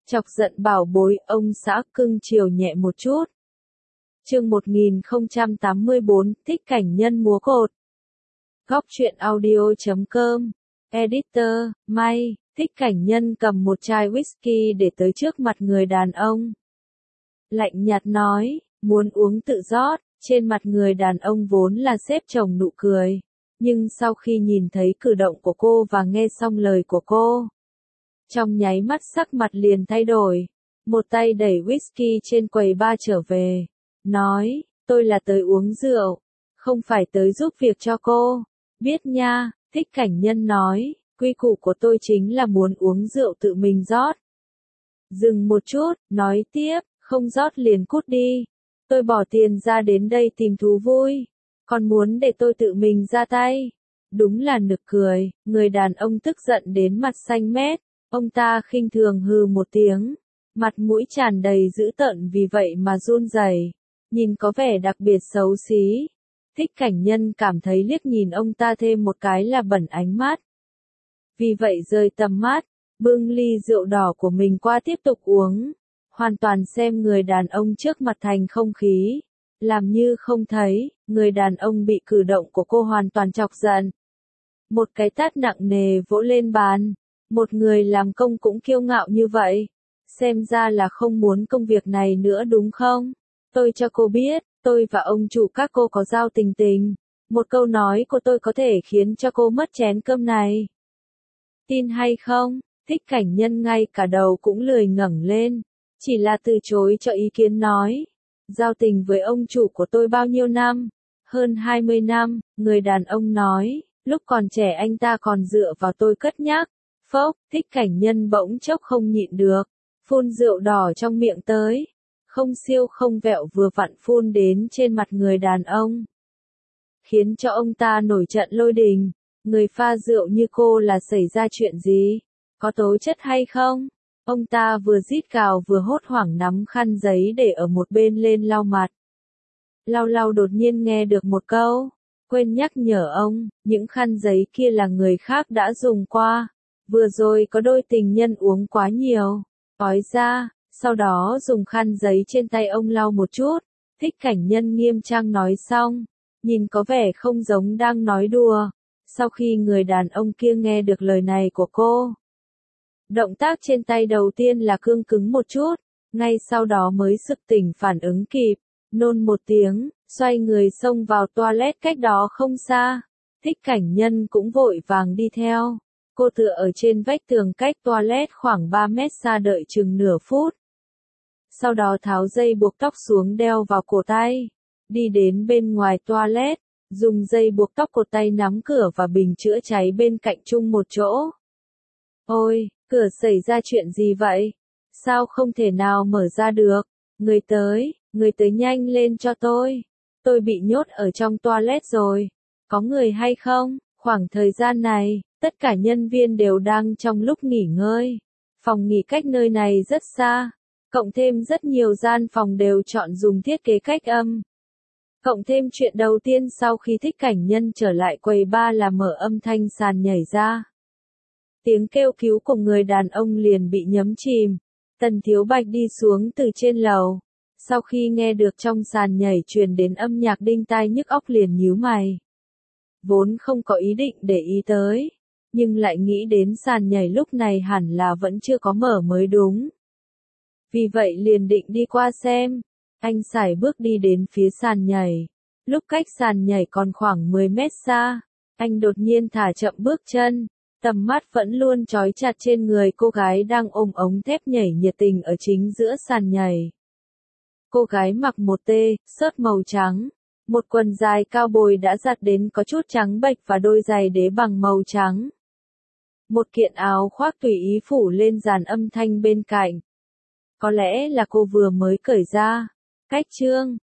Chọc giận bảo bối, ông xã cưng chiều nhẹ một chút. Chương 1084, thích cảnh nhân múa cột. Góc truyện audio.com. Editor, May, thích cảnh nhân cầm một chai whisky để tới trước mặt người đàn ông. Lạnh nhạt nói, muốn uống tự rót, trên mặt người đàn ông vốn là xếp chồng nụ cười. Nhưng sau khi nhìn thấy cử động của cô và nghe xong lời của cô, trong nháy mắt sắc mặt liền thay đổi. Một tay đẩy whisky trên quầy bar trở về. Nói, tôi là tới uống rượu, không phải tới giúp việc cho cô. Biết nha, thích cảnh nhân nói, quy củ của tôi chính là muốn uống rượu tự mình rót. Dừng một chút, nói tiếp, không rót liền cút đi. Tôi bỏ tiền ra đến đây tìm thú vui, còn muốn để tôi tự mình ra tay. Đúng là nực cười, người đàn ông tức giận đến mặt xanh mét. Ông ta khinh thường hừ một tiếng, mặt mũi tràn đầy dữ tợn vì vậy mà run rẩy, nhìn có vẻ đặc biệt xấu xí. Thích cảnh nhân cảm thấy liếc nhìn ông ta thêm một cái là bẩn ánh mắt. Vì vậy rời tầm mắt, bưng ly rượu đỏ của mình qua tiếp tục uống, hoàn toàn xem người đàn ông trước mặt thành không khí. Làm như không thấy, người đàn ông bị cử động của cô hoàn toàn chọc giận. Một cái tát nặng nề vỗ lên bàn. Một người làm công cũng kiêu ngạo như vậy. Xem ra là không muốn công việc này nữa đúng không? Tôi cho cô biết, tôi và ông chủ các cô có giao tình. Một câu nói của tôi có thể khiến cho cô mất chén cơm này. Tin hay không? Thích cảnh nhân ngay cả đầu cũng lười ngẩng lên. Chỉ là từ chối cho ý kiến nói. Giao tình với ông chủ của tôi bao nhiêu năm? Hơn 20 năm, người đàn ông nói. Lúc còn trẻ anh ta còn dựa vào tôi cất nhắc. Phốc, thích cảnh nhân bỗng chốc không nhịn được, phun rượu đỏ trong miệng tới, không siêu không vẹo vừa vặn phun đến trên mặt người đàn ông. Khiến cho ông ta nổi trận lôi đình, người pha rượu như cô là xảy ra chuyện gì, có tố chất hay không? Ông ta vừa rít gào vừa hốt hoảng nắm khăn giấy để ở một bên lên lau mặt. Lau đột nhiên nghe được một câu, quên nhắc nhở ông, những khăn giấy kia là người khác đã dùng qua. Vừa rồi có đôi tình nhân uống quá nhiều, ói ra, sau đó dùng khăn giấy trên tay ông lau một chút. Thích cảnh nhân nghiêm trang nói xong, nhìn có vẻ không giống đang nói đùa. Sau khi người đàn ông kia nghe được lời này của cô, động tác trên tay đầu tiên là cương cứng một chút, ngay sau đó mới sực tỉnh phản ứng kịp, nôn một tiếng, xoay người xông vào toilet cách đó không xa. Thích cảnh nhân cũng vội vàng đi theo. Cô tựa ở trên vách tường cách toilet khoảng 3 mét xa đợi chừng nửa phút. Sau đó tháo dây buộc tóc xuống đeo vào cổ tay. Đi đến bên ngoài toilet, dùng dây buộc tóc cột tay nắm cửa và bình chữa cháy bên cạnh chung một chỗ. Ôi, cửa xảy ra chuyện gì vậy? Sao không thể nào mở ra được? Người tới nhanh lên cho tôi. Tôi bị nhốt ở trong toilet rồi. Có người hay không? Khoảng thời gian này, tất cả nhân viên đều đang trong lúc nghỉ ngơi. Phòng nghỉ cách nơi này rất xa. Cộng thêm rất nhiều gian phòng đều chọn dùng thiết kế cách âm. Cộng thêm chuyện đầu tiên sau khi thích cảnh nhân trở lại quầy bar là mở âm thanh sàn nhảy ra. Tiếng kêu cứu của người đàn ông liền bị nhấn chìm. Tần Thiếu Bạch đi xuống từ trên lầu. Sau khi nghe được trong sàn nhảy truyền đến âm nhạc đinh tai nhức óc liền nhíu mày. Vốn không có ý định để ý tới, nhưng lại nghĩ đến sàn nhảy lúc này hẳn là vẫn chưa có mở mới đúng. Vì vậy liền định đi qua xem. Anh sải bước đi đến phía sàn nhảy. Lúc cách sàn nhảy còn khoảng 10 mét xa, anh đột nhiên thả chậm bước chân. Tầm mắt vẫn luôn trói chặt trên người cô gái đang ôm ống thép nhảy nhiệt tình ở chính giữa sàn nhảy. Cô gái mặc một sớt màu trắng, một quần dài cao bồi đã giặt đến có chút trắng bệch và đôi giày đế bằng màu trắng. Một kiện áo khoác tùy ý phủ lên dàn âm thanh bên cạnh. Có lẽ là cô vừa mới cởi ra. Cách chương